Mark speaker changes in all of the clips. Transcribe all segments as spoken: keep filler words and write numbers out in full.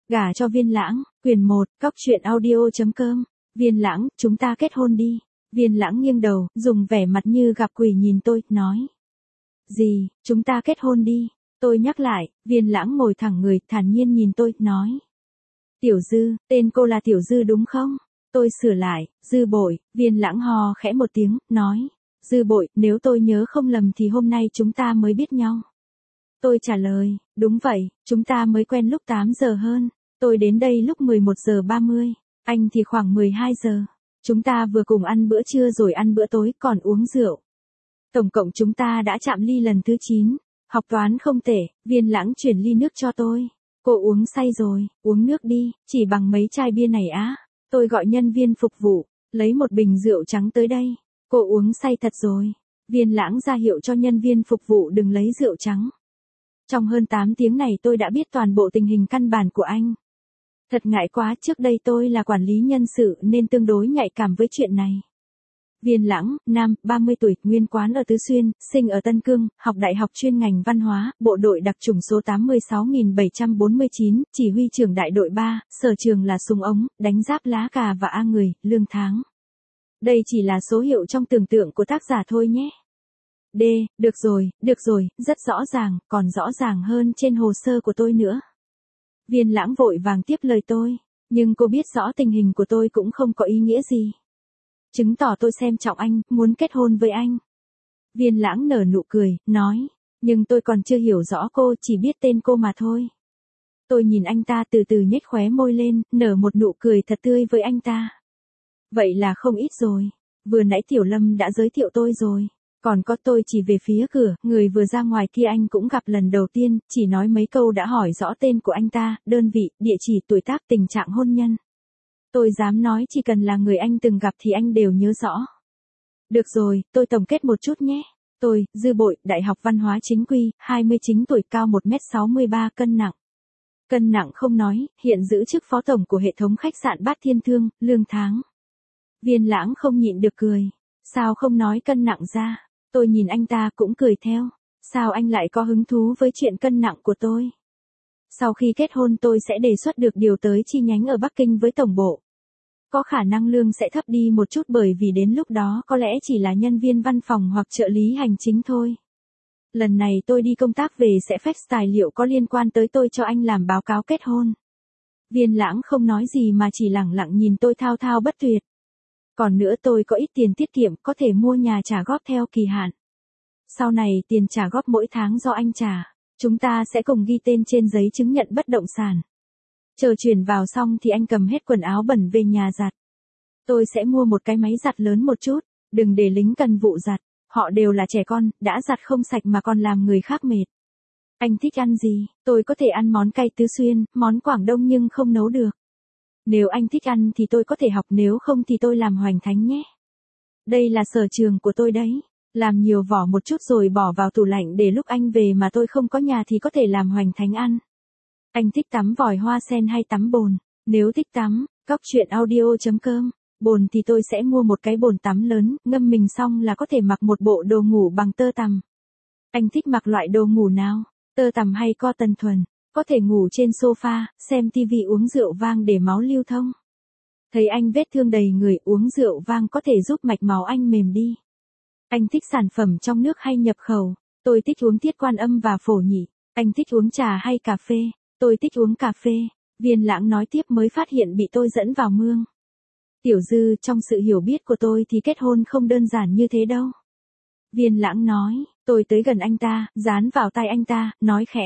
Speaker 1: Gả cho Viên Lãng, quyền một, cóc truyện audio chấm com. Viên Lãng, chúng ta kết hôn đi. Viên Lãng nghiêng đầu, dùng vẻ mặt như gặp quỷ nhìn tôi, nói. Gì, chúng ta kết hôn đi. Tôi nhắc lại, Viên Lãng ngồi thẳng người, thản nhiên nhìn tôi, nói. Tiểu Dư, tên cô là Tiểu Dư đúng không? Tôi sửa lại, Dư Bội. Viên Lãng hò khẽ một tiếng, nói. Dư Bội, nếu tôi nhớ không lầm thì hôm nay chúng ta mới biết nhau. Tôi trả lời, đúng vậy, chúng ta mới quen lúc tám giờ hơn. Tôi đến đây lúc mười một giờ ba mươi, anh thì khoảng mười hai giờ. Chúng ta vừa cùng ăn bữa trưa rồi ăn bữa tối, còn uống rượu. Tổng cộng chúng ta đã chạm ly lần thứ chín. Học toán không tệ. Viên Lãng chuyển ly nước cho tôi. Cô uống say rồi, uống nước đi, chỉ bằng mấy chai bia này á. Tôi gọi nhân viên phục vụ, lấy một bình rượu trắng tới đây. Cô uống say thật rồi. Viên Lãng ra hiệu cho nhân viên phục vụ đừng lấy rượu trắng. Trong hơn tám tiếng này tôi đã biết toàn bộ tình hình căn bản của anh. Thật ngại quá, trước đây tôi là quản lý nhân sự nên tương đối nhạy cảm với chuyện này. Viên Lãng, nam, ba mươi tuổi, nguyên quán ở Tứ Xuyên, sinh ở Tân Cương, học đại học chuyên ngành văn hóa, bộ đội đặc chủng số tám mươi sáu nghìn bảy trăm bốn mươi chín, chỉ huy trưởng đại đội ba, sở trường là súng ống, đánh giáp lá cà và A người, lương tháng. Đây chỉ là số hiệu trong tưởng tượng của tác giả thôi nhé. D, được rồi, được rồi, rất rõ ràng, còn rõ ràng hơn trên hồ sơ của tôi nữa. Viên Lãng vội vàng tiếp lời tôi, nhưng cô biết rõ tình hình của tôi cũng không có ý nghĩa gì. Chứng tỏ tôi xem trọng anh, muốn kết hôn với anh. Viên Lãng nở nụ cười, nói, nhưng tôi còn chưa hiểu rõ cô, chỉ biết tên cô mà thôi. Tôi nhìn anh ta từ từ nhếch khóe môi lên, nở một nụ cười thật tươi với anh ta. Vậy là không ít rồi, vừa nãy Tiểu Lâm đã giới thiệu tôi rồi. Còn có tôi chỉ về phía cửa, người vừa ra ngoài kia anh cũng gặp lần đầu tiên, chỉ nói mấy câu đã hỏi rõ tên của anh ta, đơn vị, địa chỉ, tuổi tác, tình trạng hôn nhân. Tôi dám nói chỉ cần là người anh từng gặp thì anh đều nhớ rõ. Được rồi, tôi tổng kết một chút nhé. Tôi, Dư Bội, Đại học Văn hóa Chính quy, hai mươi chín tuổi, cao một mét sáu mươi ba, cân nặng. Cân nặng không nói, hiện giữ chức phó tổng của hệ thống khách sạn Bát Thiên Thương, lương tháng. Viên Lãng không nhịn được cười. Sao không nói cân nặng ra? Tôi nhìn anh ta cũng cười theo. Sao anh lại có hứng thú với chuyện cân nặng của tôi? Sau khi kết hôn tôi sẽ đề xuất được điều tới chi nhánh ở Bắc Kinh với tổng bộ. Có khả năng lương sẽ thấp đi một chút bởi vì đến lúc đó có lẽ chỉ là nhân viên văn phòng hoặc trợ lý hành chính thôi. Lần này tôi đi công tác về sẽ fax tài liệu có liên quan tới tôi cho anh làm báo cáo kết hôn. Viên Lãng không nói gì mà chỉ lẳng lặng nhìn tôi thao thao bất tuyệt. Còn nữa tôi có ít tiền tiết kiệm, có thể mua nhà trả góp theo kỳ hạn. Sau này tiền trả góp mỗi tháng do anh trả, chúng ta sẽ cùng ghi tên trên giấy chứng nhận bất động sản. Chờ chuyển vào xong thì anh cầm hết quần áo bẩn về nhà giặt. Tôi sẽ mua một cái máy giặt lớn một chút, đừng để lính cần vụ giặt, họ đều là trẻ con, đã giặt không sạch mà còn làm người khác mệt. Anh thích ăn gì? Tôi có thể ăn món cay Tứ Xuyên, món Quảng Đông nhưng không nấu được. Nếu anh thích ăn thì tôi có thể học, nếu không thì tôi làm hoành thánh nhé. Đây là sở trường của tôi đấy. Làm nhiều vỏ một chút rồi bỏ vào tủ lạnh để lúc anh về mà tôi không có nhà thì có thể làm hoành thánh ăn. Anh thích tắm vòi hoa sen hay tắm bồn? Nếu thích tắm, cóc truyện audio chấm com. Bồn thì tôi sẽ mua một cái bồn tắm lớn, ngâm mình xong là có thể mặc một bộ đồ ngủ bằng tơ tằm. Anh thích mặc loại đồ ngủ nào? Tơ tằm hay cotton thuần? Có thể ngủ trên sofa, xem tivi uống rượu vang để máu lưu thông. Thấy anh vết thương đầy người, uống rượu vang có thể giúp mạch máu anh mềm đi. Anh thích sản phẩm trong nước hay nhập khẩu? Tôi thích uống Thiết Quan Âm và Phổ Nhị. Anh thích uống trà hay cà phê? Tôi thích uống cà phê. Viên Lãng nói tiếp mới phát hiện bị tôi dẫn vào mương. Tiểu Dư, trong sự hiểu biết của tôi thì kết hôn không đơn giản như thế đâu. Viên Lãng nói, tôi tới gần anh ta, dán vào tai anh ta, nói khẽ.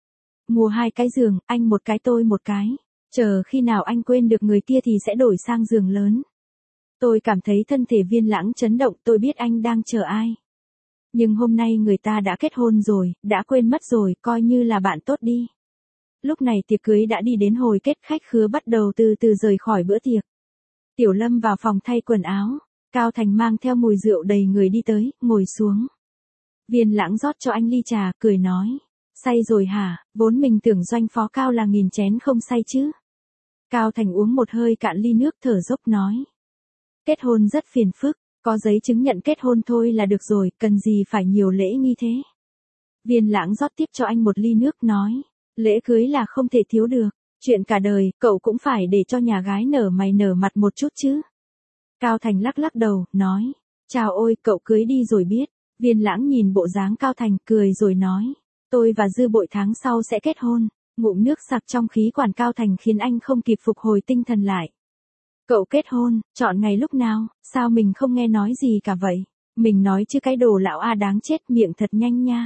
Speaker 1: Mua hai cái giường, anh một cái tôi một cái. Chờ khi nào anh quên được người kia thì sẽ đổi sang giường lớn. Tôi cảm thấy thân thể Viên Lãng chấn động, tôi biết anh đang chờ ai. Nhưng hôm nay người ta đã kết hôn rồi, đã quên mất rồi, coi như là bạn tốt đi. Lúc này tiệc cưới đã đi đến hồi kết, khách khứa bắt đầu từ từ rời khỏi bữa tiệc. Tiểu Lâm vào phòng thay quần áo, Cao Thành mang theo mùi rượu đầy người đi tới, ngồi xuống. Viên Lãng rót cho anh ly trà, cười nói. Say rồi hả? Vốn mình tưởng doanh phó Cao là nghìn chén không say chứ. Cao Thành uống một hơi cạn ly nước, thở dốc nói. Kết hôn rất phiền phức, có giấy chứng nhận kết hôn thôi là được rồi, cần gì phải nhiều lễ nghi thế. Viên Lãng rót tiếp cho anh một ly nước, nói. Lễ cưới là không thể thiếu được. Chuyện cả đời, cậu cũng phải để cho nhà gái nở mày nở mặt một chút chứ. Cao Thành lắc lắc đầu, nói. Chào ôi, cậu cưới đi rồi biết. Viên Lãng nhìn bộ dáng Cao Thành, cười rồi nói. Tôi và Dư Bội tháng sau sẽ kết hôn. Ngụm nước sặc trong khí quản Cao Thành khiến anh không kịp phục hồi tinh thần lại. Cậu kết hôn, chọn ngày lúc nào, sao mình không nghe nói gì cả vậy? Mình nói chứ cái đồ lão A đáng chết, miệng thật nhanh nha.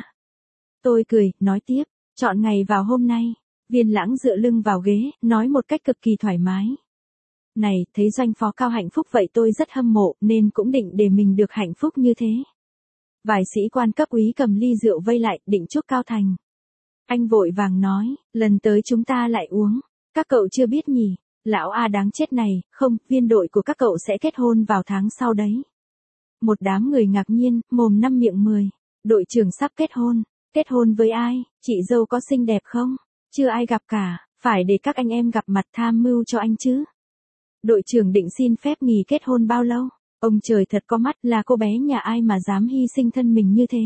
Speaker 1: Tôi cười, nói tiếp, chọn ngày vào hôm nay. Viên Lãng dựa lưng vào ghế, nói một cách cực kỳ thoải mái. Này, thấy doanh phó Cao hạnh phúc vậy tôi rất hâm mộ, nên cũng định để mình được hạnh phúc như thế. Vài sĩ quan cấp úy cầm ly rượu vây lại, định chúc Cao Thành. Anh vội vàng nói, lần tới chúng ta lại uống. Các cậu chưa biết nhỉ, lão A đáng chết này, không, viên đội của các cậu sẽ kết hôn vào tháng sau đấy. Một đám người ngạc nhiên, mồm năm miệng mười. Đội trưởng sắp kết hôn. Kết hôn với ai, chị dâu có xinh đẹp không? Chưa ai gặp cả, phải để các anh em gặp mặt tham mưu cho anh chứ. Đội trưởng định xin phép nghỉ kết hôn bao lâu? Ông trời thật có mắt, là cô bé nhà ai mà dám hy sinh thân mình như thế?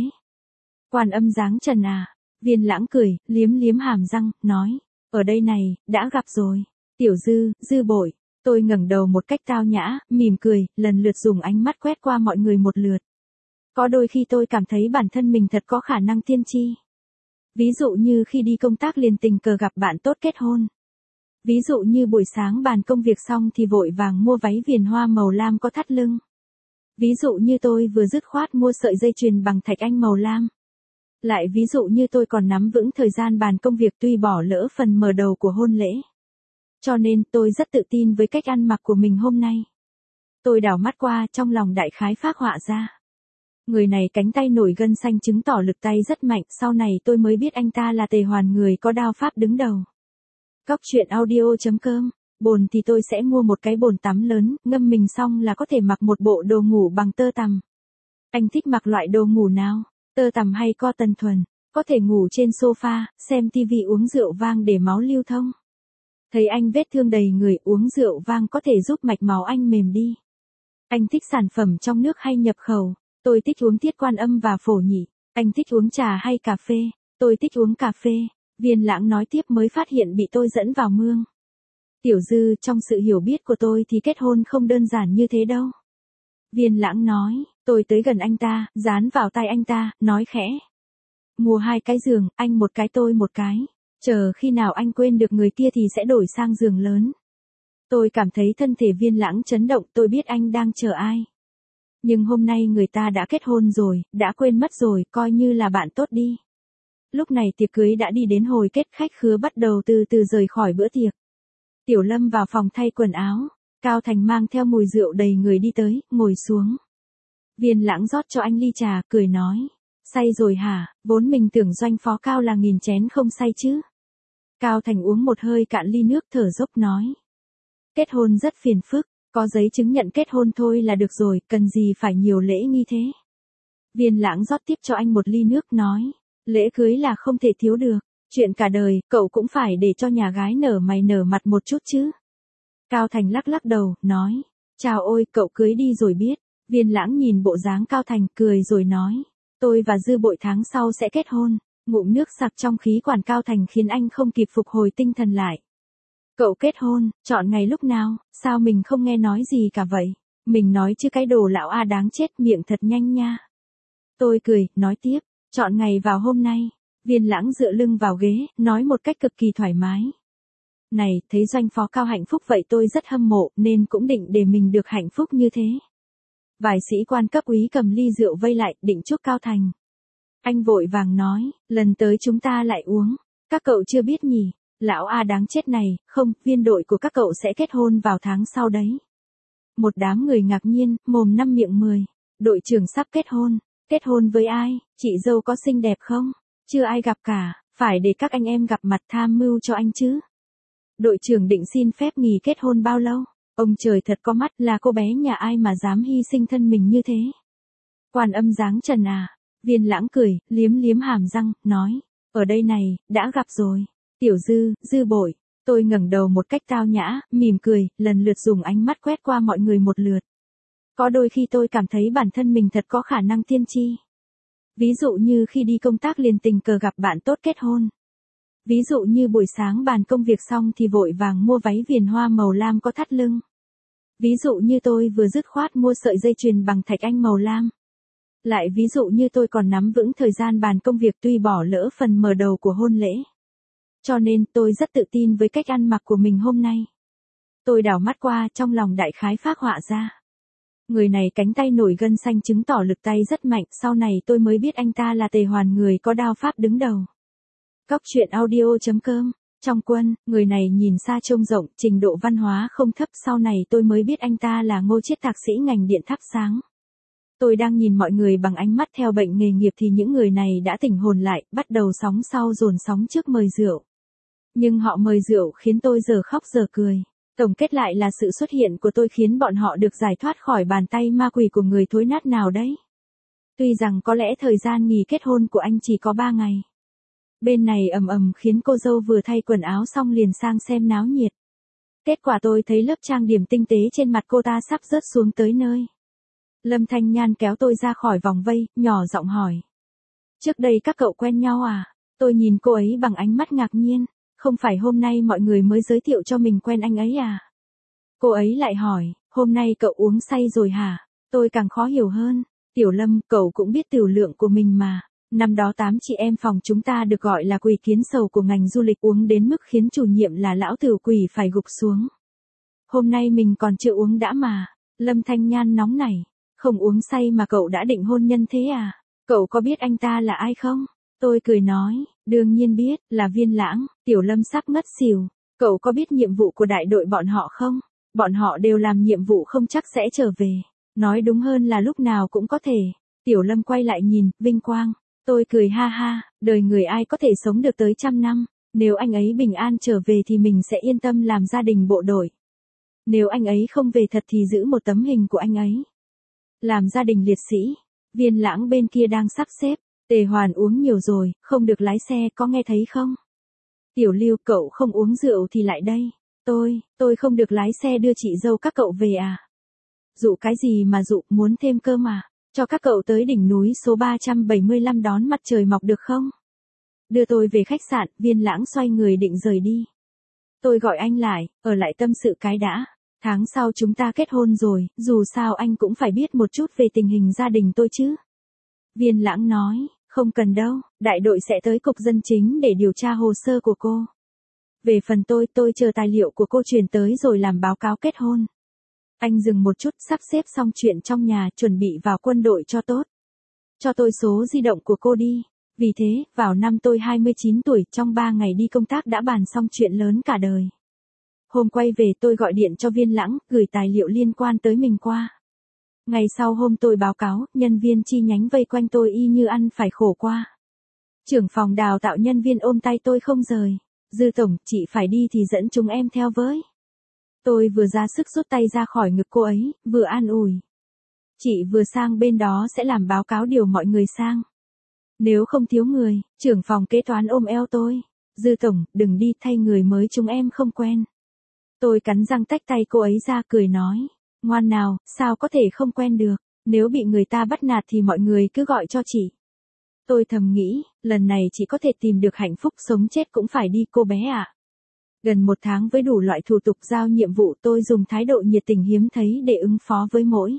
Speaker 1: Quan Âm Giáng Trần à? Viên Lãng cười, liếm liếm hàm răng, nói. Ở đây này, đã gặp rồi. Tiểu Dư, Dư Bội. Tôi ngẩng đầu một cách tao nhã, mỉm cười, lần lượt dùng ánh mắt quét qua mọi người một lượt. Có đôi khi tôi cảm thấy bản thân mình thật có khả năng tiên tri. Ví dụ như khi đi công tác liền tình cờ gặp bạn tốt kết hôn. Ví dụ như buổi sáng bàn công việc xong thì vội vàng mua váy viền hoa màu lam có thắt lưng. Ví dụ như tôi vừa dứt khoát mua sợi dây chuyền bằng thạch anh màu lam. Lại ví dụ như tôi còn nắm vững thời gian bàn công việc tuy bỏ lỡ phần mở đầu của hôn lễ. Cho nên tôi rất tự tin với cách ăn mặc của mình hôm nay. Tôi đảo mắt qua trong lòng đại khái phác họa ra. Người này cánh tay nổi gân xanh chứng tỏ lực tay rất mạnh, sau này tôi mới biết anh ta là Tề Hoàn, người có đao pháp đứng đầu. Cóc truyện audio chấm com, bồn thì tôi sẽ mua một cái bồn tắm lớn, ngâm mình xong là có thể mặc một bộ đồ ngủ bằng tơ tằm. Anh thích mặc loại đồ ngủ nào, tơ tằm hay cotton thuần, có thể ngủ trên sofa, xem tivi uống rượu vang để máu lưu thông. Thấy anh vết thương đầy người, uống rượu vang có thể giúp mạch máu anh mềm đi. Anh thích sản phẩm trong nước hay nhập khẩu? Tôi thích uống Tiết Quan Âm và phổ nhị. Anh thích uống trà hay cà phê? Tôi thích uống cà phê. Viên Lãng nói tiếp mới phát hiện bị tôi dẫn vào mương. Tiểu Dư, trong sự hiểu biết của tôi thì kết hôn không đơn giản như thế đâu. Viên Lãng nói, tôi tới gần anh ta, dán vào tai anh ta, nói khẽ. Mua hai cái giường, anh một cái tôi một cái. Chờ khi nào anh quên được người kia thì sẽ đổi sang giường lớn. Tôi cảm thấy thân thể Viên Lãng chấn động, tôi biết anh đang chờ ai. Nhưng hôm nay người ta đã kết hôn rồi, đã quên mất rồi, coi như là bạn tốt đi. Lúc này tiệc cưới đã đi đến hồi kết, khách khứa bắt đầu từ từ rời khỏi bữa tiệc. Tiểu Lâm vào phòng thay quần áo, Cao Thành mang theo mùi rượu đầy người đi tới, ngồi xuống. Viên Lãng rót cho anh ly trà, cười nói. Say rồi hả, vốn mình tưởng doanh phó Cao là nghìn chén không say chứ. Cao Thành uống một hơi cạn ly nước, thở dốc nói. Kết hôn rất phiền phức, có giấy chứng nhận kết hôn thôi là được rồi, cần gì phải nhiều lễ nghi thế. Viên Lãng rót tiếp cho anh một ly nước, nói. Lễ cưới là không thể thiếu được, chuyện cả đời, cậu cũng phải để cho nhà gái nở mày nở mặt một chút chứ. Cao Thành lắc lắc đầu, nói. Chào ôi, cậu cưới đi rồi biết. Viên Lãng nhìn bộ dáng Cao Thành, cười rồi nói. Tôi và Dư Bội tháng sau sẽ kết hôn. Ngụm nước sặc trong khí quản Cao Thành khiến anh không kịp phục hồi tinh thần lại. Cậu kết hôn, chọn ngày lúc nào, sao mình không nghe nói gì cả vậy? Mình nói chứ cái đồ lão A đáng chết, miệng thật nhanh nha. Tôi cười, nói tiếp, chọn ngày vào hôm nay. Viên Lãng dựa lưng vào ghế, nói một cách cực kỳ thoải mái. Này, thấy doanh phó Cao hạnh phúc vậy tôi rất hâm mộ, nên cũng định để mình được hạnh phúc như thế. Vài sĩ quan cấp úy cầm ly rượu vây lại, định chúc Cao Thành. Anh vội vàng nói, lần tới chúng ta lại uống. Các cậu chưa biết nhỉ, lão A đáng chết này, không, viên đội của các cậu sẽ kết hôn vào tháng sau đấy. Một đám người ngạc nhiên, mồm năm miệng mười. Đội trưởng sắp kết hôn. Kết hôn với ai, chị dâu có xinh đẹp không? Chưa ai gặp cả, phải để các anh em gặp mặt tham mưu cho anh chứ. Đội trưởng định xin phép nghỉ kết hôn bao lâu? Ông trời thật có mắt, là cô bé nhà ai mà dám hy sinh thân mình như thế? Quan Âm Giáng Trần à? Viên Lãng cười, liếm liếm hàm răng, nói. Ở đây này, đã gặp rồi. Tiểu Dư, Dư Bội. Tôi ngẩng đầu một cách tao nhã, mỉm cười, lần lượt dùng ánh mắt quét qua mọi người một lượt. Có đôi khi tôi cảm thấy bản thân mình thật có khả năng tiên tri. Ví dụ như khi đi công tác liền tình cờ gặp bạn tốt kết hôn. Ví dụ như buổi sáng bàn công việc xong thì vội vàng mua váy viền hoa màu lam có thắt lưng. Ví dụ như tôi vừa dứt khoát mua sợi dây chuyền bằng thạch anh màu lam. Lại ví dụ như tôi còn nắm vững thời gian bàn công việc tuy bỏ lỡ phần mở đầu của hôn lễ. Cho nên tôi rất tự tin với cách ăn mặc của mình hôm nay. Tôi đảo mắt qua trong lòng đại khái phác họa ra. Người này cánh tay nổi gân xanh chứng tỏ lực tay rất mạnh, sau này tôi mới biết anh ta là Tề Hoàn, người có đao pháp đứng đầu. Cóc truyện audio chấm com. Trong quân, người này nhìn xa trông rộng, trình độ văn hóa không thấp, sau này tôi mới biết anh ta là Ngô Chiết, thạc sĩ ngành điện thắp sáng. Tôi đang nhìn mọi người bằng ánh mắt theo bệnh nghề nghiệp thì những người này đã tỉnh hồn lại, bắt đầu sóng sau dồn sóng trước mời rượu. Nhưng họ mời rượu khiến tôi giờ khóc giờ cười. Tổng kết lại là sự xuất hiện của tôi khiến bọn họ được giải thoát khỏi bàn tay ma quỷ của người thối nát nào đấy. Tuy rằng có lẽ thời gian nghỉ kết hôn của anh chỉ có ba ngày. Bên này ầm ầm khiến cô dâu vừa thay quần áo xong liền sang xem náo nhiệt. Kết quả tôi thấy lớp trang điểm tinh tế trên mặt cô ta sắp rớt xuống tới nơi. Lâm Thanh Nhan kéo tôi ra khỏi vòng vây, nhỏ giọng hỏi. Trước đây các cậu quen nhau à? Tôi nhìn cô ấy bằng ánh mắt ngạc nhiên. Không phải hôm nay mọi người mới giới thiệu cho mình quen anh ấy à? Cô ấy lại hỏi, hôm nay cậu uống say rồi hả? Tôi càng khó hiểu hơn. Tiểu Lâm, cậu cũng biết tiểu lượng của mình mà. Năm đó tám chị em phòng chúng ta được gọi là quỷ kiến sầu của ngành du lịch, uống đến mức khiến chủ nhiệm là lão tử quỷ phải gục xuống. Hôm nay mình còn chưa uống đã mà. Lâm Thanh Nhan nóng nảy. Không uống say mà cậu đã định hôn nhân thế à? Cậu có biết anh ta là ai không? Tôi cười nói, đương nhiên biết, là Viên Lãng. Tiểu Lâm sắp ngất xỉu. Cậu có biết nhiệm vụ của đại đội bọn họ không? Bọn họ đều làm nhiệm vụ không chắc sẽ trở về. Nói đúng hơn là lúc nào cũng có thể. Tiểu Lâm quay lại nhìn, vinh quang. Tôi cười ha ha, đời người ai có thể sống được tới trăm năm. Nếu anh ấy bình an trở về thì mình sẽ yên tâm làm gia đình bộ đội. Nếu anh ấy không về thật thì giữ một tấm hình của anh ấy. Làm gia đình liệt sĩ. Viên Lãng bên kia đang sắp xếp. Tề Hoàn uống nhiều rồi, không được lái xe, có nghe thấy không? Tiểu Lưu, cậu không uống rượu thì lại đây. Tôi, tôi không được lái xe đưa chị dâu các cậu về à? Dụ cái gì mà dụ, muốn thêm cơm à? Cho các cậu tới đỉnh núi số ba trăm bảy mươi lăm đón mặt trời mọc được không? Đưa tôi về khách sạn. Viên Lãng xoay người định rời đi. Tôi gọi anh lại, ở lại tâm sự cái đã. Tháng sau chúng ta kết hôn rồi, dù sao anh cũng phải biết một chút về tình hình gia đình tôi chứ. Viên Lãng nói, không cần đâu, đại đội sẽ tới cục dân chính để điều tra hồ sơ của cô. Về phần tôi, tôi chờ tài liệu của cô truyền tới rồi làm báo cáo kết hôn. Anh dừng một chút, sắp xếp xong chuyện trong nhà, chuẩn bị vào quân đội cho tốt. Cho tôi số di động của cô đi. Vì thế, vào năm tôi hai mươi chín tuổi, trong ba ngày đi công tác đã bàn xong chuyện lớn cả đời. Hôm quay về tôi gọi điện cho Viên Lãng, gửi tài liệu liên quan tới mình qua. Ngày sau hôm tôi báo cáo, nhân viên chi nhánh vây quanh tôi y như ăn phải khổ qua. Trưởng phòng đào tạo nhân viên ôm tay tôi không rời. Dư tổng, chị phải đi thì dẫn chúng em theo với. Tôi vừa ra sức rút tay ra khỏi ngực cô ấy, vừa an ủi. Chị vừa sang bên đó sẽ làm báo cáo điều mọi người sang. Nếu không thiếu người, trưởng phòng kế toán ôm eo tôi. Dư tổng, đừng đi, thay người mới chúng em không quen. Tôi cắn răng tách tay cô ấy ra, cười nói. Ngoan nào, sao có thể không quen được, nếu bị người ta bắt nạt thì mọi người cứ gọi cho chị. Tôi thầm nghĩ, lần này chị có thể tìm được hạnh phúc, sống chết cũng phải đi cô bé ạ. À. Gần một tháng với đủ loại thủ tục giao nhiệm vụ, tôi dùng thái độ nhiệt tình hiếm thấy để ứng phó với mỗi.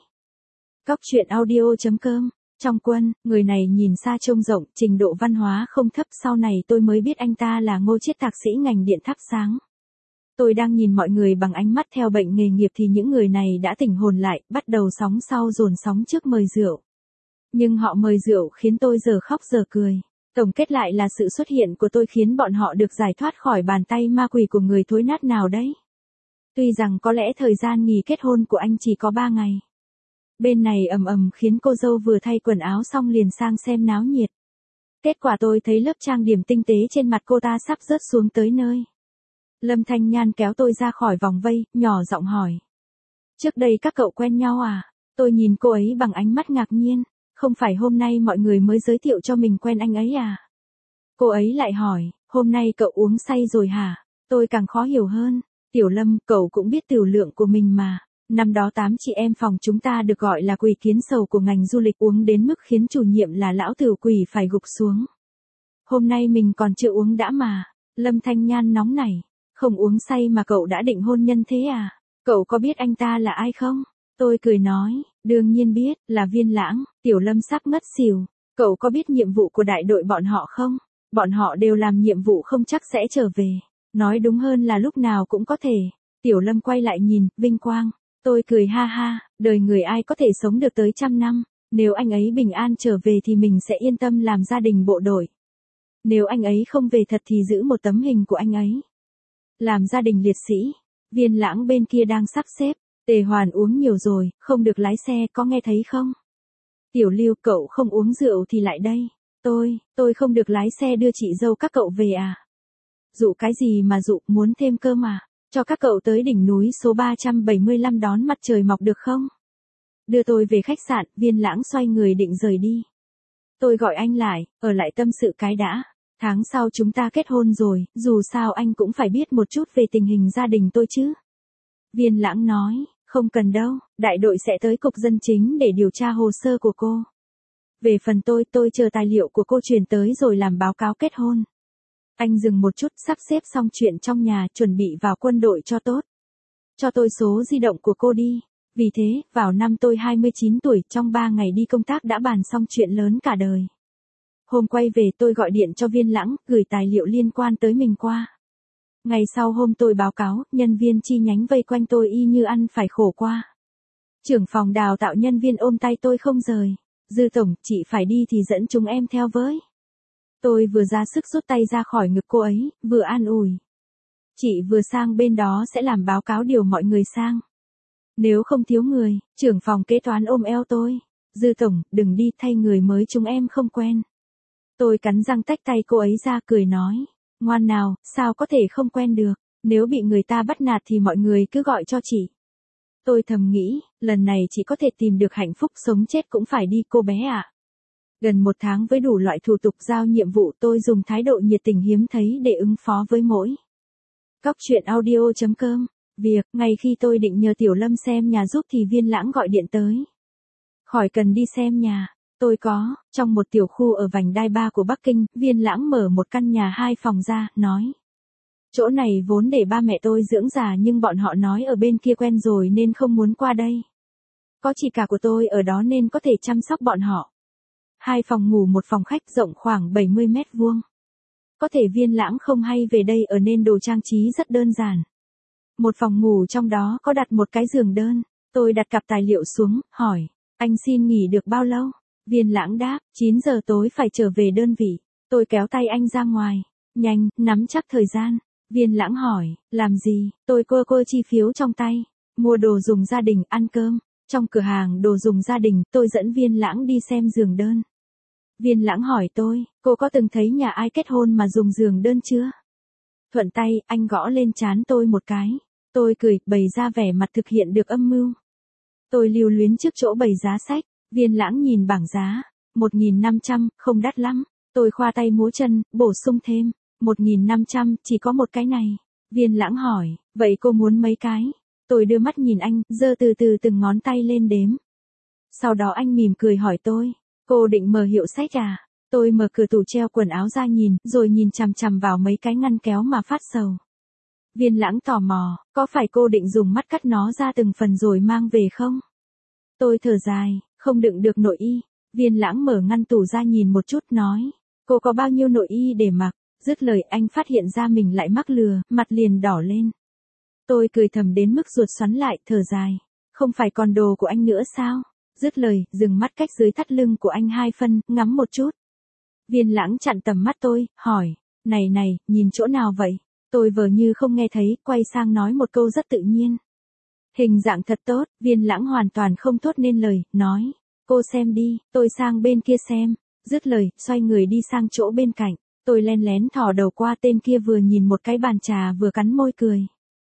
Speaker 1: Cóc truyện audio chấm com. Trong quân, người này nhìn xa trông rộng, trình độ văn hóa không thấp, sau này tôi mới biết anh ta là Ngô Chiết, thạc sĩ ngành điện thắp sáng. Tôi đang nhìn mọi người bằng ánh mắt theo bệnh nghề nghiệp thì những người này đã tỉnh hồn lại, bắt đầu sóng sau dồn sóng trước mời rượu. Nhưng họ mời rượu khiến tôi giờ khóc giờ cười. Tổng kết lại là sự xuất hiện của tôi khiến bọn họ được giải thoát khỏi bàn tay ma quỷ của người thối nát nào đấy. Tuy rằng có lẽ thời gian nghỉ kết hôn của anh chỉ có ba ngày. Bên này ầm ầm khiến cô dâu vừa thay quần áo xong liền sang xem náo nhiệt. Kết quả tôi thấy lớp trang điểm tinh tế trên mặt cô ta sắp rớt xuống tới nơi. Lâm Thanh Nhan kéo tôi ra khỏi vòng vây, nhỏ giọng hỏi. Trước đây các cậu quen nhau à? Tôi nhìn cô ấy bằng ánh mắt ngạc nhiên. Không phải hôm nay mọi người mới giới thiệu cho mình quen anh ấy à? Cô ấy lại hỏi, hôm nay cậu uống say rồi hả? Tôi càng khó hiểu hơn. Tiểu Lâm, cậu cũng biết tiểu lượng của mình mà. Năm đó tám chị em phòng chúng ta được gọi là quỷ kiến sầu của ngành du lịch, uống đến mức khiến chủ nhiệm là lão tử quỷ phải gục xuống. Hôm nay mình còn chưa uống đã mà. Lâm Thanh Nhan nóng nảy. Không uống say mà cậu đã định hôn nhân thế à? Cậu có biết anh ta là ai không? Tôi cười nói, đương nhiên biết, là Viên Lãng. Tiểu Lâm sắp ngất xỉu. Cậu có biết nhiệm vụ của đại đội bọn họ không? Bọn họ đều làm nhiệm vụ không chắc sẽ trở về. Nói đúng hơn là lúc nào cũng có thể. Tiểu Lâm quay lại nhìn, vinh quang. Tôi cười ha ha, đời người ai có thể sống được tới trăm năm. Nếu anh ấy bình an trở về thì mình sẽ yên tâm làm gia đình bộ đội. Nếu anh ấy không về thật thì giữ một tấm hình của anh ấy. Làm gia đình liệt sĩ. Viên Lãng bên kia đang sắp xếp. Tề Hoàn uống nhiều rồi, không được lái xe, có nghe thấy không? Tiểu Lưu, cậu không uống rượu thì lại đây. Tôi, tôi không được lái xe đưa chị dâu các cậu về à? Dụ cái gì mà dụ, muốn thêm cơm à? Cho các cậu tới đỉnh núi số ba trăm bảy mươi lăm đón mặt trời mọc được không? Đưa tôi về khách sạn, Viên Lãng xoay người định rời đi. Tôi gọi anh lại, ở lại tâm sự cái đã. Tháng sau chúng ta kết hôn rồi, dù sao anh cũng phải biết một chút về tình hình gia đình tôi chứ. Viên Lãng nói, không cần đâu, đại đội sẽ tới cục dân chính để điều tra hồ sơ của cô. Về phần tôi, tôi chờ tài liệu của cô truyền tới rồi làm báo cáo kết hôn. Anh dừng một chút, sắp xếp xong chuyện trong nhà, chuẩn bị vào quân đội cho tốt. Cho tôi số di động của cô đi. Vì thế, vào năm tôi hai mươi chín tuổi, trong ba ngày đi công tác đã bàn xong chuyện lớn cả đời. Hôm quay về tôi gọi điện cho Viên Lãng, gửi tài liệu liên quan tới mình qua. Ngày sau hôm tôi báo cáo, nhân viên chi nhánh vây quanh tôi y như ăn phải khổ qua. Trưởng phòng đào tạo nhân viên ôm tay tôi không rời. Dư tổng, chị phải đi thì dẫn chúng em theo với. Tôi vừa ra sức rút tay ra khỏi ngực cô ấy, vừa an ủi. Chị vừa sang bên đó sẽ làm báo cáo điều mọi người sang. Nếu không thiếu người, trưởng phòng kế toán ôm eo tôi. Dư tổng, đừng đi, thay người mới chúng em không quen. Tôi cắn răng tách tay cô ấy ra, cười nói. Ngoan nào, sao có thể không quen được, nếu bị người ta bắt nạt thì mọi người cứ gọi cho chị. Tôi thầm nghĩ, lần này chị có thể tìm được hạnh phúc, sống chết cũng phải đi cô bé ạ. Gần một tháng với đủ loại thủ tục giao nhiệm vụ, tôi dùng thái độ nhiệt tình hiếm thấy để ứng phó với mỗi. Cóc truyện audio chấm com. Việc, ngay khi tôi định nhờ Tiểu Lâm xem nhà giúp thì Viên Lãng gọi điện tới. Khỏi cần đi xem nhà. Tôi có, trong một tiểu khu ở vành đai ba của Bắc Kinh, Viên Lãng mở một căn nhà hai phòng ra, nói. Chỗ này vốn để ba mẹ tôi dưỡng già nhưng bọn họ nói ở bên kia quen rồi nên không muốn qua đây. Có chị cả của tôi ở đó nên có thể chăm sóc bọn họ. Hai phòng ngủ một phòng khách rộng khoảng bảy mươi mét vuông. Có thể Viên Lãng không hay về đây ở nên đồ trang trí rất đơn giản. Một phòng ngủ trong đó có đặt một cái giường đơn. Tôi đặt cặp tài liệu xuống, hỏi. Anh xin nghỉ được bao lâu? Viên Lãng đáp, chín giờ tối phải trở về đơn vị. Tôi kéo tay anh ra ngoài. Nhanh, nắm chắc thời gian. Viên Lãng hỏi, làm gì? Tôi quơ quơ chi phiếu trong tay. Mua đồ dùng gia đình, ăn cơm. Trong cửa hàng đồ dùng gia đình, tôi dẫn Viên Lãng đi xem giường đơn. Viên Lãng hỏi tôi, cô có từng thấy nhà ai kết hôn mà dùng giường đơn chưa? Thuận tay, anh gõ lên trán tôi một cái. Tôi cười, bày ra vẻ mặt thực hiện được âm mưu. Tôi lưu luyến trước chỗ bày giá sách. Viên Lãng nhìn bảng giá. một nghìn năm trăm, không đắt lắm. Tôi khoa tay múa chân, bổ sung thêm. một nghìn năm trăm, chỉ có một cái này. Viên Lãng hỏi, vậy cô muốn mấy cái? Tôi đưa mắt nhìn anh, giơ từ từ từng ngón tay lên đếm. Sau đó anh mỉm cười hỏi tôi, cô định mở hiệu sách à? Tôi mở cửa tủ treo quần áo ra nhìn, rồi nhìn chằm chằm vào mấy cái ngăn kéo mà phát sầu. Viên Lãng tò mò, có phải cô định dùng mắt cắt nó ra từng phần rồi mang về không? Tôi thở dài, không đựng được nội y. Viên Lãng mở ngăn tủ ra nhìn một chút, nói, cô có bao nhiêu nội y để mặc? Dứt lời anh phát hiện ra mình lại mắc lừa, mặt liền đỏ lên. Tôi cười thầm đến mức ruột xoắn lại, thở dài. Không phải còn đồ của anh nữa sao? Dứt lời, dừng mắt cách dưới thắt lưng của anh hai phân, ngắm một chút. Viên Lãng chặn tầm mắt tôi, hỏi, này này, nhìn chỗ nào vậy? Tôi vờ như không nghe thấy, quay sang nói một câu rất tự nhiên. Hình dạng thật tốt. Viên Lãng hoàn toàn không thốt nên lời, nói, cô xem đi, tôi sang bên kia xem. Dứt lời, xoay người đi sang chỗ bên cạnh. Tôi len lén thò đầu qua, tên kia vừa nhìn một cái bàn trà vừa cắn môi cười.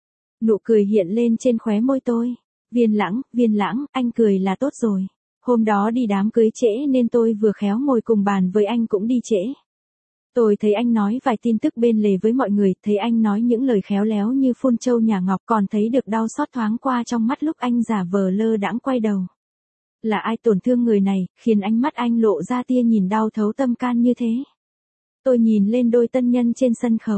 Speaker 1: Nụ cười hiện lên trên khóe môi tôi. Viên Lãng, Viên Lãng, anh cười là tốt rồi. Hôm đó đi đám cưới trễ nên tôi vừa khéo ngồi cùng bàn với anh cũng đi trễ. Tôi thấy anh nói vài tin tức bên lề với mọi người, thấy anh nói những lời khéo léo như phun trâu nhà ngọc, còn thấy được đau xót thoáng qua trong mắt lúc anh giả vờ lơ đãng quay đầu. Là ai tổn thương người này, khiến ánh mắt anh lộ ra tia nhìn đau thấu tâm can như thế? Tôi nhìn lên đôi tân nhân trên sân khấu.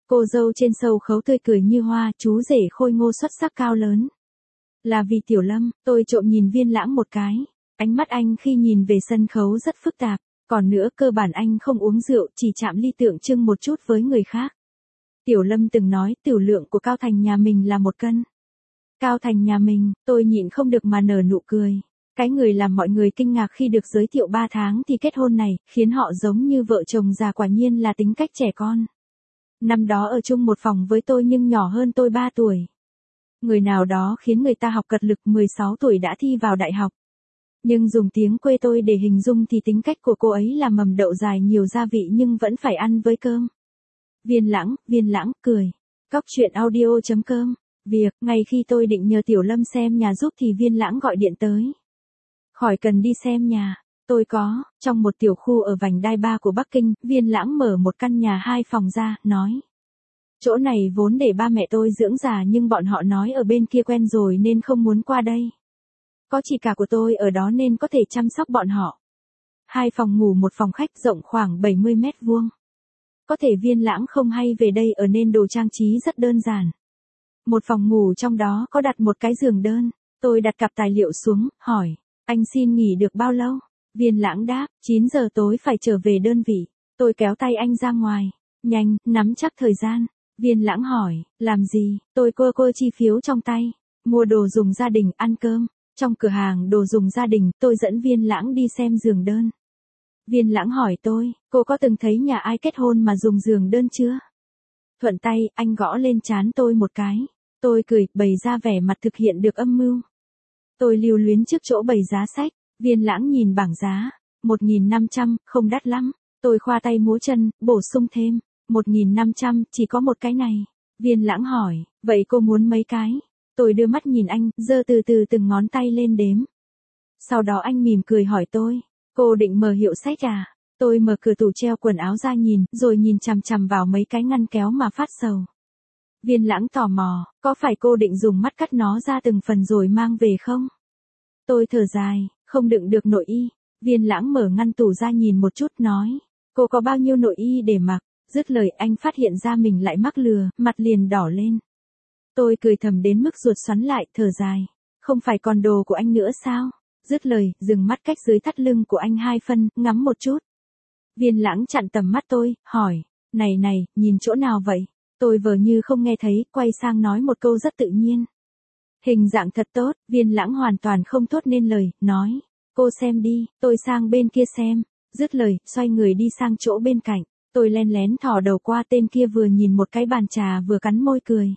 Speaker 1: Cô dâu trên sâu khấu tươi cười như hoa, chú rể khôi ngô xuất sắc cao lớn. Là vì Tiểu Lâm, tôi trộm nhìn Viên Lãng một cái. Ánh mắt anh khi nhìn về sân khấu rất phức tạp. Còn nữa cơ bản anh không uống rượu, chỉ chạm ly tượng trưng một chút với người khác. Tiểu Lâm từng nói tiểu lượng của Cao Thành nhà mình là một cân. Cao Thành nhà mình, tôi nhịn không được mà nở nụ cười. Cái người làm mọi người kinh ngạc khi được giới thiệu ba tháng thì kết hôn này, khiến họ giống như vợ chồng già, quả nhiên là tính cách trẻ con. Năm đó ở chung một phòng với tôi nhưng nhỏ hơn tôi ba tuổi. Người nào đó khiến người ta học cật lực, mười sáu tuổi đã thi vào đại học. Nhưng dùng tiếng quê tôi để hình dung thì tính cách của cô ấy là mầm đậu dài nhiều gia vị nhưng vẫn phải ăn với cơm. Viên Lãng, Viên Lãng, cười. Cóc truyện audio chấm com. Việc, ngay khi tôi định nhờ Tiểu Lâm xem nhà giúp thì Viên Lãng gọi điện tới. Khỏi cần đi xem nhà. Tôi có, trong một tiểu khu ở vành đai ba của Bắc Kinh, Viên Lãng mở một căn nhà hai phòng ra, nói. Chỗ này vốn để ba mẹ tôi dưỡng già nhưng bọn họ nói ở bên kia quen rồi nên không muốn qua đây. Có chị cả của tôi ở đó nên có thể chăm sóc bọn họ. Hai phòng ngủ một phòng khách rộng khoảng bảy mươi mét vuông. Có thể Viên Lãng không hay về đây ở nên đồ trang trí rất đơn giản. Một phòng ngủ trong đó có đặt một cái giường đơn. Tôi đặt cặp tài liệu xuống, hỏi. Anh xin nghỉ được bao lâu? Viên Lãng đáp, chín giờ tối phải trở về đơn vị. Tôi kéo tay anh ra ngoài. Nhanh, nắm chắc thời gian. Viên Lãng hỏi, làm gì? Tôi quơ quơ chi phiếu trong tay. Mua đồ dùng gia đình, ăn cơm. Trong cửa hàng đồ dùng gia đình, tôi dẫn Viên Lãng đi xem giường đơn. Viên Lãng hỏi tôi, cô có từng thấy nhà ai kết hôn mà dùng giường đơn chưa? Thuận tay, anh gõ lên trán tôi một cái. Tôi cười, bày ra vẻ mặt thực hiện được âm mưu. Tôi lưu luyến trước chỗ bày giá sách. Viên Lãng nhìn bảng giá. một nghìn năm trăm, không đắt lắm. Tôi khoa tay múa chân, bổ sung thêm. một nghìn năm trăm, chỉ có một cái này. Viên Lãng hỏi, vậy cô muốn mấy cái? Tôi đưa mắt nhìn anh, giơ từ từ từng ngón tay lên đếm. Sau đó anh mỉm cười hỏi tôi, cô định mở hiệu sách à? Tôi mở cửa tủ treo quần áo ra nhìn, rồi nhìn chằm chằm vào mấy cái ngăn kéo mà phát sầu. Viên Lãng tò mò, có phải cô định dùng mắt cắt nó ra từng phần rồi mang về không? Tôi thở dài, không đựng được nội y. Viên Lãng mở ngăn tủ ra nhìn một chút, nói, cô có bao nhiêu nội y để mặc? Dứt lời anh phát hiện ra mình lại mắc lừa, mặt liền đỏ lên. Tôi cười thầm đến mức ruột xoắn lại, thở dài. Không phải còn đồ của anh nữa sao? Dứt lời, dừng mắt cách dưới thắt lưng của anh hai phân, ngắm một chút. Viên Lãng chặn tầm mắt tôi, hỏi, này này, nhìn chỗ nào vậy? Tôi vờ như không nghe thấy, quay sang nói một câu rất tự nhiên. Hình dạng thật tốt. Viên Lãng hoàn toàn không thốt nên lời, nói, cô xem đi, tôi sang bên kia xem. Dứt lời, xoay người đi sang chỗ bên cạnh. Tôi len lén thò đầu qua, tên kia vừa nhìn một cái bàn trà vừa cắn môi cười.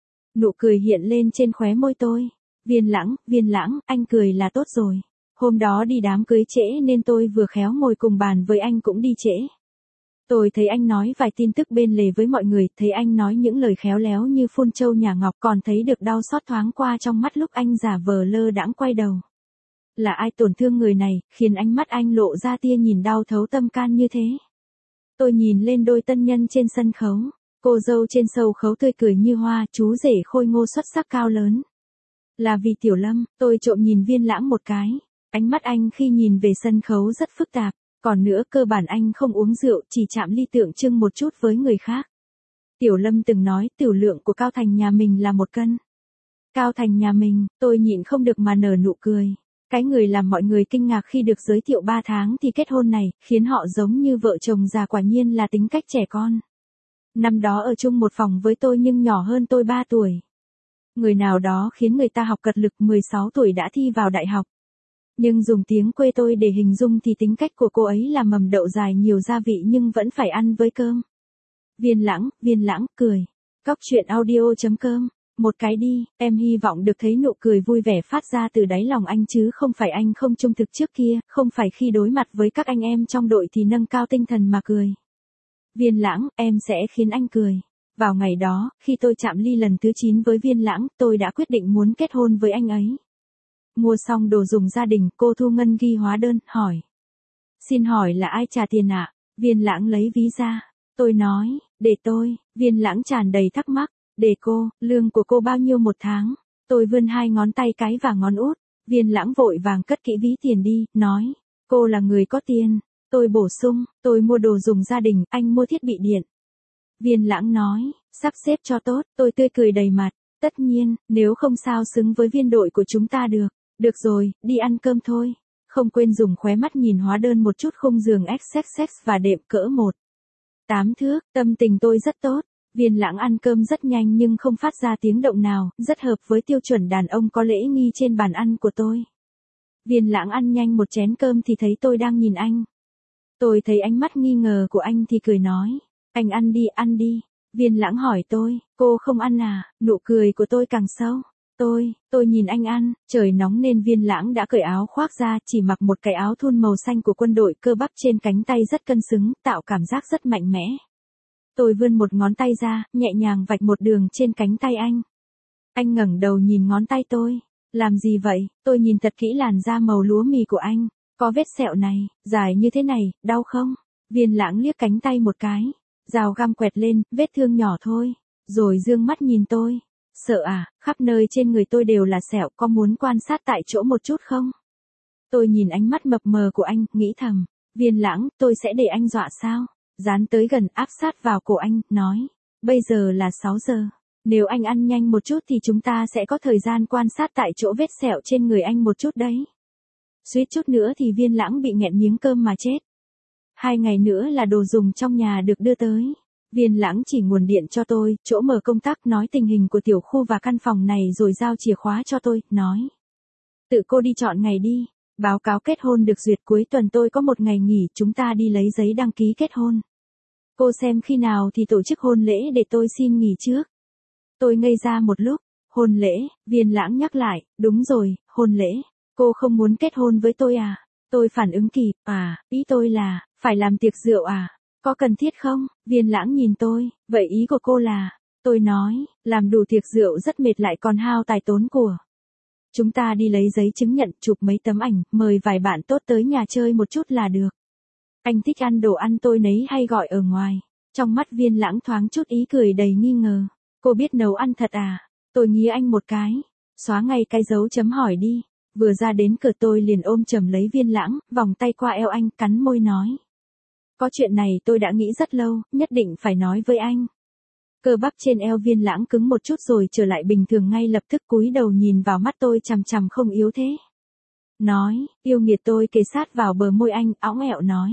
Speaker 1: Nụ cười hiện lên trên khóe môi tôi. Viên Lãng, Viên Lãng, anh cười là tốt rồi. Hôm đó đi đám cưới trễ nên tôi vừa khéo ngồi cùng bàn với anh cũng đi trễ. Tôi thấy anh nói vài tin tức bên lề với mọi người, thấy anh nói những lời khéo léo như phun trâu nhà ngọc, còn thấy được đau xót thoáng qua trong mắt lúc anh giả vờ lơ đãng quay đầu. Là ai tổn thương người này, khiến ánh mắt anh lộ ra tia nhìn đau thấu tâm can như thế? Tôi nhìn lên đôi tân nhân trên sân khấu. Cô dâu trên sâu khấu tươi cười như hoa, chú rể khôi ngô xuất sắc cao lớn. Là vì Tiểu Lâm, tôi trộm nhìn Viên Lãng một cái. Ánh mắt anh khi nhìn về sân khấu rất phức tạp. Còn nữa cơ bản anh không uống rượu, chỉ chạm ly tượng trưng một chút với người khác. Tiểu Lâm từng nói tiểu lượng của Cao Thành nhà mình là một cân. Cao Thành nhà mình, tôi nhịn không được mà nở nụ cười. Cái người làm mọi người kinh ngạc khi được giới thiệu ba tháng thì kết hôn này, khiến họ giống như vợ chồng già, quả nhiên là tính cách trẻ con. Năm đó ở chung một phòng với tôi nhưng nhỏ hơn tôi ba tuổi. Người nào đó khiến người ta học cật lực, mười sáu tuổi đã thi vào đại học. Nhưng dùng tiếng quê tôi để hình dung thì tính cách của cô ấy là mầm đậu dài nhiều gia vị nhưng vẫn phải ăn với cơm. Viên Lãng, Viên Lãng, cười. Cóc truyện audio chấm com. Một cái đi, em hy vọng được thấy nụ cười vui vẻ phát ra từ đáy lòng anh chứ không phải anh không trung thực trước kia, không phải khi đối mặt với các anh em trong đội thì nâng cao tinh thần mà cười. Viên Lãng, em sẽ khiến anh cười. Vào ngày đó, khi tôi chạm ly lần thứ chín với Viên Lãng, tôi đã quyết định muốn kết hôn với anh ấy. Mua xong đồ dùng gia đình, cô thu ngân ghi hóa đơn, hỏi. Xin hỏi là ai trả tiền ạ? À? Viên Lãng lấy ví ra. Tôi nói, để tôi. Viên Lãng tràn đầy thắc mắc. Để cô, lương của cô bao nhiêu một tháng? Tôi vươn hai ngón tay cái và ngón út. Viên Lãng vội vàng cất kỹ ví tiền đi, nói. Cô là người có tiền. Tôi bổ sung, tôi mua đồ dùng gia đình, anh mua thiết bị điện. Viên Lãng nói, sắp xếp cho tốt, tôi tươi cười đầy mặt. Tất nhiên, nếu không sao xứng với viên đội của chúng ta được. Được rồi, đi ăn cơm thôi. Không quên dùng khóe mắt nhìn hóa đơn một chút khung giường ích ích ích và đệm cỡ một. Tám thước, tâm tình tôi rất tốt. Viên Lãng ăn cơm rất nhanh nhưng không phát ra tiếng động nào, rất hợp với tiêu chuẩn đàn ông có lễ nghi trên bàn ăn của tôi. Viên Lãng ăn nhanh một chén cơm thì thấy tôi đang nhìn anh. Tôi thấy ánh mắt nghi ngờ của anh thì cười nói, anh ăn đi, ăn đi. Viên Lãng hỏi tôi, cô không ăn à? Nụ cười của tôi càng sâu. Tôi, tôi nhìn anh ăn, trời nóng nên Viên Lãng đã cởi áo khoác ra, chỉ mặc một cái áo thun màu xanh của quân đội, cơ bắp trên cánh tay rất cân xứng, tạo cảm giác rất mạnh mẽ. Tôi vươn một ngón tay ra, nhẹ nhàng vạch một đường trên cánh tay anh. Anh ngẩng đầu nhìn ngón tay tôi. Làm gì vậy? Tôi nhìn thật kỹ làn da màu lúa mì của anh. Có vết sẹo này, dài như thế này, đau không? Viên Lãng liếc cánh tay một cái. Dao găm quẹt lên, vết thương nhỏ thôi. Rồi dương mắt nhìn tôi. Sợ à, khắp nơi trên người tôi đều là sẹo, có muốn quan sát tại chỗ một chút không? Tôi nhìn ánh mắt mập mờ của anh, nghĩ thầm. Viên Lãng, tôi sẽ để anh dọa sao? Dán tới gần áp sát vào cổ anh, nói. Bây giờ là sáu giờ. Nếu anh ăn nhanh một chút thì chúng ta sẽ có thời gian quan sát tại chỗ vết sẹo trên người anh một chút đấy. Suýt chút nữa thì Viên Lãng bị nghẹn miếng cơm mà chết. Hai ngày nữa là đồ dùng trong nhà được đưa tới. Viên Lãng chỉ nguồn điện cho tôi, chỗ mở công tắc, nói tình hình của tiểu khu và căn phòng này rồi giao chìa khóa cho tôi, nói. Tự cô đi chọn ngày đi. Báo cáo kết hôn được duyệt cuối tuần tôi có một ngày nghỉ, chúng ta đi lấy giấy đăng ký kết hôn. Cô xem khi nào thì tổ chức hôn lễ để tôi xin nghỉ trước. Tôi ngây ra một lúc. Hôn lễ, Viên Lãng nhắc lại, đúng rồi, hôn lễ. Cô không muốn kết hôn với tôi à? Tôi phản ứng kịp, à, ý tôi là, phải làm tiệc rượu à? Có cần thiết không? Viên Lãng nhìn tôi, vậy ý của cô là, tôi nói, làm đủ tiệc rượu rất mệt lại còn hao tài tốn của. Chúng ta đi lấy giấy chứng nhận, chụp mấy tấm ảnh, mời vài bạn tốt tới nhà chơi một chút là được. Anh thích ăn đồ ăn tôi nấy hay gọi ở ngoài. Trong mắt Viên Lãng thoáng chút ý cười đầy nghi ngờ. Cô biết nấu ăn thật à? Tôi nghía anh một cái. Xóa ngay cái dấu chấm hỏi đi. Vừa ra đến cửa tôi liền ôm chầm lấy Viên Lãng, vòng tay qua eo anh, cắn môi nói. Có chuyện này tôi đã nghĩ rất lâu, nhất định phải nói với anh. Cơ bắp trên eo Viên Lãng cứng một chút rồi trở lại bình thường ngay lập tức, cúi đầu nhìn vào mắt tôi chằm chằm không yếu thế. Nói, yêu nghiệt. Tôi kề sát vào bờ môi anh, õng ẹo nói.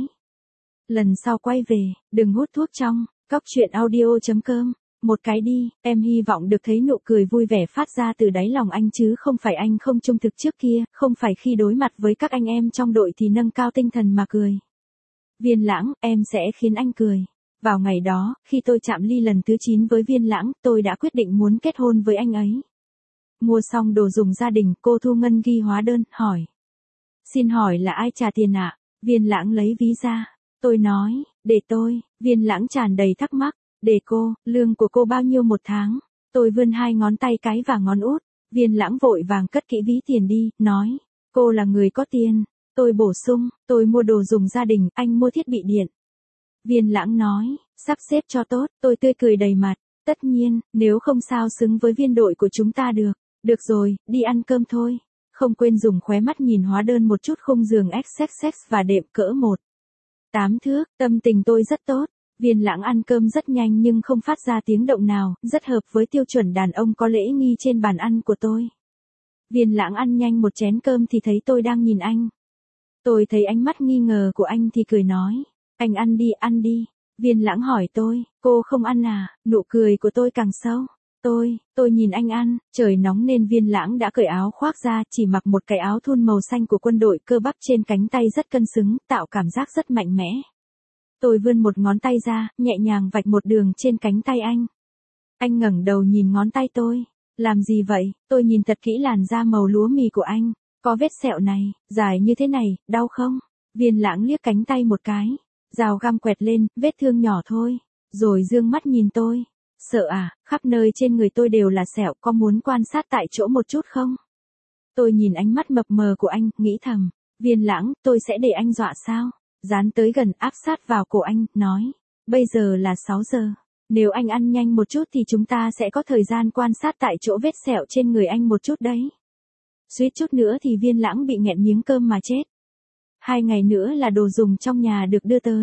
Speaker 1: Lần sau quay về, đừng hút thuốc trong, cóc truyện audio chấm com. Một cái đi, em hy vọng được thấy nụ cười vui vẻ phát ra từ đáy lòng anh chứ không phải anh không trung thực trước kia, không phải khi đối mặt với các anh em trong đội thì nâng cao tinh thần mà cười. Viên Lãng, em sẽ khiến anh cười. Vào ngày đó, khi tôi chạm ly lần thứ chín với Viên Lãng, tôi đã quyết định muốn kết hôn với anh ấy. Mua xong đồ dùng gia đình, cô Thu Ngân ghi hóa đơn, hỏi. Xin hỏi là ai trả tiền ạ? À? Viên Lãng lấy ví ra. Tôi nói, để tôi. Viên Lãng tràn đầy thắc mắc. Để cô, lương của cô bao nhiêu một tháng? Tôi vươn hai ngón tay cái và ngón út. Viên Lãng vội vàng cất kỹ ví tiền đi, nói. Cô là người có tiền. Tôi bổ sung, tôi mua đồ dùng gia đình, anh mua thiết bị điện. Viên Lãng nói, sắp xếp cho tốt, tôi tươi cười đầy mặt. Tất nhiên, nếu không sao xứng với viên đội của chúng ta được. Được rồi, đi ăn cơm thôi. Không quên dùng khóe mắt nhìn hóa đơn một chút khung giường ích ích ích và đệm cỡ một. Tám thước, tâm tình tôi rất tốt. Viên Lãng ăn cơm rất nhanh nhưng không phát ra tiếng động nào, rất hợp với tiêu chuẩn đàn ông có lễ nghi trên bàn ăn của tôi. Viên Lãng ăn nhanh một chén cơm thì thấy tôi đang nhìn anh. Tôi thấy ánh mắt nghi ngờ của anh thì cười nói. Anh ăn đi, ăn đi. Viên Lãng hỏi tôi, cô không ăn à? Nụ cười của tôi càng sâu. Tôi, tôi nhìn anh ăn, trời nóng nên Viên Lãng đã cởi áo khoác ra, chỉ mặc một cái áo thun màu xanh của quân đội, cơ bắp trên cánh tay rất cân xứng, tạo cảm giác rất mạnh mẽ. Tôi vươn một ngón tay ra, nhẹ nhàng vạch một đường trên cánh tay anh. Anh ngẩng đầu nhìn ngón tay tôi. Làm gì vậy? Tôi nhìn thật kỹ làn da màu lúa mì của anh. Có vết sẹo này, dài như thế này, đau không? Viên Lãng liếc cánh tay một cái. Dao găm quẹt lên, vết thương nhỏ thôi. Rồi dương mắt nhìn tôi. Sợ à, khắp nơi trên người tôi đều là sẹo, có muốn quan sát tại chỗ một chút không? Tôi nhìn ánh mắt mập mờ của anh, nghĩ thầm. Viên Lãng, tôi sẽ để anh dọa sao? Dán tới gần áp sát vào cổ anh, nói. Bây giờ là sáu giờ. Nếu anh ăn nhanh một chút thì chúng ta sẽ có thời gian quan sát tại chỗ vết sẹo trên người anh một chút đấy. Suýt chút nữa thì Viên Lãng bị nghẹn miếng cơm mà chết. Hai ngày nữa là đồ dùng trong nhà được đưa tới.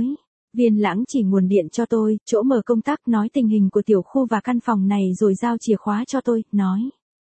Speaker 1: Viên Lãng chỉ nguồn điện cho tôi, chỗ mở công tắc, nói tình hình của tiểu khu và căn phòng này rồi giao chìa khóa cho tôi, nói.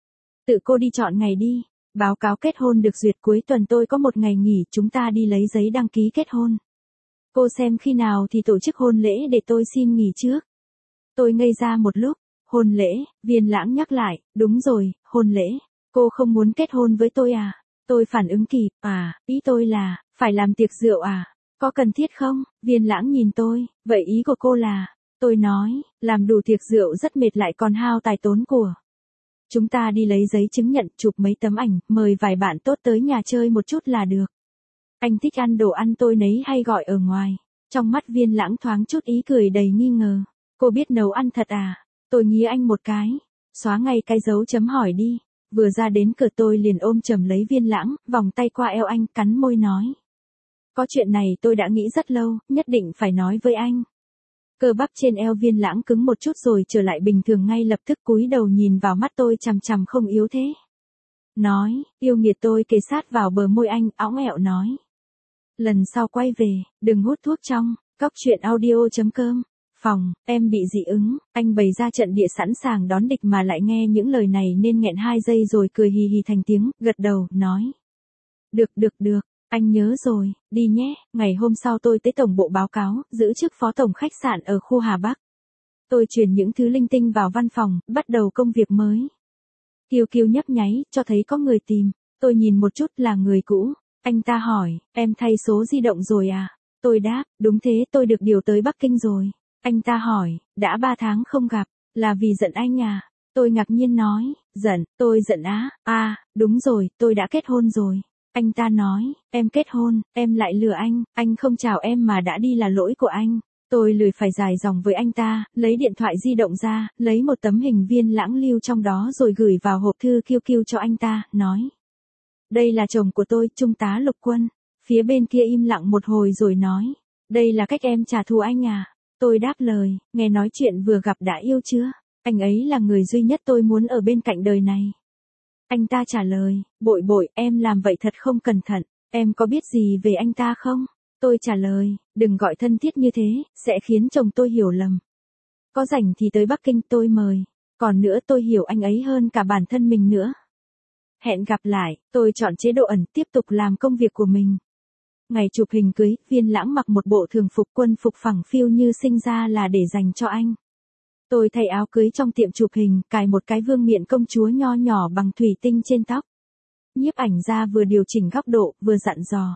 Speaker 1: Tự cô đi chọn ngày đi, báo cáo kết hôn được duyệt cuối tuần tôi có một ngày nghỉ, chúng ta đi lấy giấy đăng ký kết hôn. Cô xem khi nào thì tổ chức hôn lễ để tôi xin nghỉ trước. Tôi ngây ra một lúc, hôn lễ, Viên Lãng nhắc lại, đúng rồi, hôn lễ, cô không muốn kết hôn với tôi à? Tôi phản ứng kịp, à, ý tôi là, phải làm tiệc rượu à? Có cần thiết không? Viên Lãng nhìn tôi, vậy ý của cô là, tôi nói, làm đủ tiệc rượu rất mệt lại còn hao tài tốn của. Chúng ta đi lấy giấy chứng nhận, chụp mấy tấm ảnh, mời vài bạn tốt tới nhà chơi một chút là được. Anh thích ăn đồ ăn tôi nấy hay gọi ở ngoài. Trong mắt Viên Lãng thoáng chút ý cười đầy nghi ngờ. Cô biết nấu ăn thật à? Tôi nghĩ anh một cái. Xóa ngay cái dấu chấm hỏi đi. Vừa ra đến cửa tôi liền ôm chầm lấy Viên Lãng, vòng tay qua eo anh, cắn môi nói. Có chuyện này tôi đã nghĩ rất lâu, nhất định phải nói với anh. Cơ bắp trên eo Viên Lãng cứng một chút rồi trở lại bình thường ngay lập tức, cúi đầu nhìn vào mắt tôi chằm chằm không yếu thế. Nói, yêu nghiệt. Tôi kề sát vào bờ môi anh, õng ẹo nói. Lần sau quay về, đừng hút thuốc trong. Cóc truyện audio chấm com. Phòng, em bị dị ứng. Anh bày ra trận địa sẵn sàng đón địch mà lại nghe những lời này nên nghẹn hai giây rồi cười hì hì thành tiếng, gật đầu, nói. Được được được, anh nhớ rồi, đi nhé. Ngày hôm sau tôi tới tổng bộ báo cáo, giữ chức phó tổng khách sạn ở khu Hà Bắc. Tôi chuyển những thứ linh tinh vào văn phòng, bắt đầu công việc mới. Kiều Kiều nhấp nháy, cho thấy có người tìm. Tôi nhìn một chút, là người cũ. Anh ta hỏi, em thay số di động rồi à? Tôi đáp, đúng thế, tôi được điều tới Bắc Kinh rồi. Anh ta hỏi, đã ba tháng không gặp, là vì giận anh à? Tôi ngạc nhiên nói, giận, tôi giận á, à, đúng rồi, tôi đã kết hôn rồi. Anh ta nói, em kết hôn, em lại lừa anh, anh không chào em mà đã đi là lỗi của anh. Tôi lười phải dài dòng với anh ta, lấy điện thoại di động ra, lấy một tấm hình Viên Lãng lưu trong đó rồi gửi vào hộp thư Q Q cho anh ta, nói. Đây là chồng của tôi, Trung tá Lục Quân. Phía bên kia im lặng một hồi rồi nói, đây là cách em trả thù anh à? Tôi đáp lời, nghe nói chuyện vừa gặp đã yêu chưa? Anh ấy là người duy nhất tôi muốn ở bên cạnh đời này. Anh ta trả lời, bội bội, em làm vậy thật không cẩn thận, em có biết gì về anh ta không? Tôi trả lời, đừng gọi thân thiết như thế, sẽ khiến chồng tôi hiểu lầm. Có rảnh thì tới Bắc Kinh tôi mời, còn nữa tôi hiểu anh ấy hơn cả bản thân mình nữa. Hẹn gặp lại, tôi chọn chế độ ẩn, tiếp tục làm công việc của mình. Ngày chụp hình cưới, Viên Lãng mặc một bộ thường phục quân phục phẳng phiu như sinh ra là để dành cho anh. Tôi thay áo cưới trong tiệm chụp hình, cài một cái vương miện công chúa nho nhỏ bằng thủy tinh trên tóc. Nhiếp ảnh gia vừa điều chỉnh góc độ, vừa dặn dò.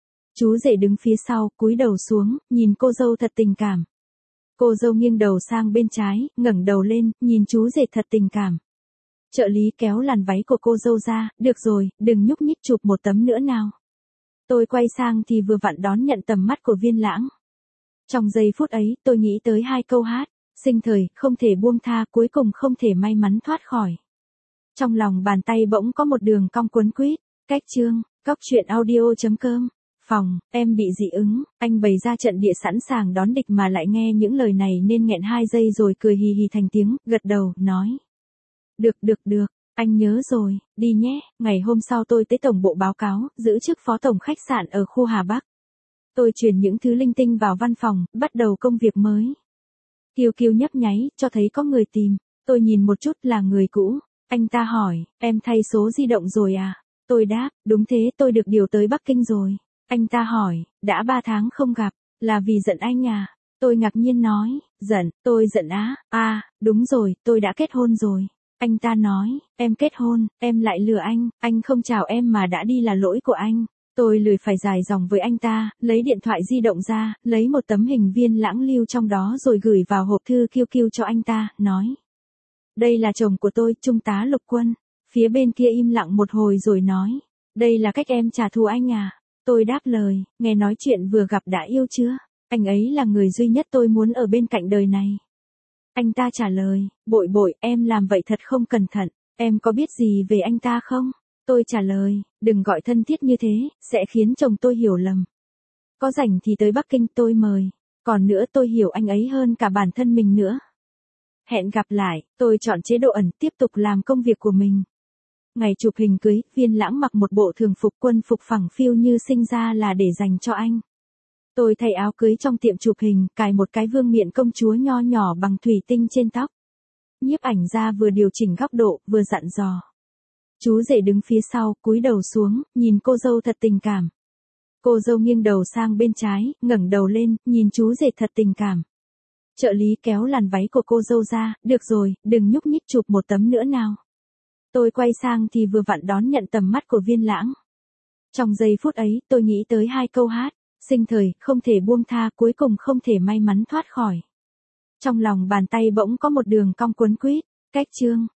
Speaker 1: Chú rể đứng phía sau, cúi đầu xuống, nhìn cô dâu thật tình cảm. Cô dâu nghiêng đầu sang bên trái, ngẩng đầu lên, nhìn chú rể thật tình cảm. Trợ lý kéo làn váy của cô dâu ra, được rồi, đừng nhúc nhích, chụp một tấm nữa nào. Tôi quay sang thì vừa vặn đón nhận tầm mắt của Viên Lãng. Trong giây phút ấy, tôi nghĩ tới hai câu hát, sinh thời, không thể buông tha, cuối cùng không thể may mắn thoát khỏi. Trong lòng bàn tay bỗng có một đường cong cuốn quýt, cách chương, cóc truyện audio chấm com. Phòng, em bị dị ứng, anh bày ra trận địa sẵn sàng đón địch mà lại nghe những lời này nên nghẹn hai giây rồi cười hì hì thành tiếng, gật đầu, nói. Được được được, anh nhớ rồi, đi nhé. Ngày hôm sau tôi tới tổng bộ báo cáo, giữ chức phó tổng khách sạn ở khu Hà Bắc. Tôi chuyển những thứ linh tinh vào văn phòng, bắt đầu công việc mới. Kiều Kiều nhấp nháy, cho thấy có người tìm. Tôi nhìn một chút, là người cũ. Anh ta hỏi, em thay số di động rồi à? Tôi đáp, đúng thế, tôi được điều tới Bắc Kinh rồi. Anh ta hỏi, đã ba tháng không gặp, là vì giận anh à? Tôi ngạc nhiên nói, giận, tôi giận á, à, đúng rồi, tôi đã kết hôn rồi. Anh ta nói, em kết hôn, em lại lừa anh, anh không chào em mà đã đi là lỗi của anh. Tôi lười phải dài dòng với anh ta, lấy điện thoại di động ra, lấy một tấm hình Viên Lãng lưu trong đó rồi gửi vào hộp thư Q Q cho anh ta, nói. Đây là chồng của tôi, Trung tá Lục Quân. Phía bên kia im lặng một hồi rồi nói, đây là cách em trả thù anh à? Tôi đáp lời, nghe nói chuyện vừa gặp đã yêu chưa? Anh ấy là người duy nhất tôi muốn ở bên cạnh đời này. Anh ta trả lời, bội bội, em làm vậy thật không cẩn thận, em có biết gì về anh ta không? Tôi trả lời, đừng gọi thân thiết như thế, sẽ khiến chồng tôi hiểu lầm. Có rảnh thì tới Bắc Kinh tôi mời, còn nữa tôi hiểu anh ấy hơn cả bản thân mình nữa. Hẹn gặp lại, tôi chọn chế độ ẩn, tiếp tục làm công việc của mình. Ngày chụp hình cưới, Viên Lãng mặc một bộ thường phục quân phục phẳng phiu như sinh ra là để dành cho anh. Tôi thay áo cưới trong tiệm chụp hình, cài một cái vương miện công chúa nho nhỏ bằng thủy tinh trên tóc. Nhiếp ảnh gia vừa điều chỉnh góc độ, vừa dặn dò. Chú rể đứng phía sau, cúi đầu xuống, nhìn cô dâu thật tình cảm. Cô dâu nghiêng đầu sang bên trái, ngẩng đầu lên, nhìn chú rể thật tình cảm. Trợ lý kéo làn váy của cô dâu ra, được rồi, đừng nhúc nhích, chụp một tấm nữa nào. Tôi quay sang thì vừa vặn đón nhận tầm mắt của Viên Lãng. Trong giây phút ấy, tôi nghĩ tới hai câu hát, sinh thời, không thể buông tha, cuối cùng không thể may mắn thoát khỏi. Trong lòng bàn tay bỗng có một đường cong quấn quýt, cách chương.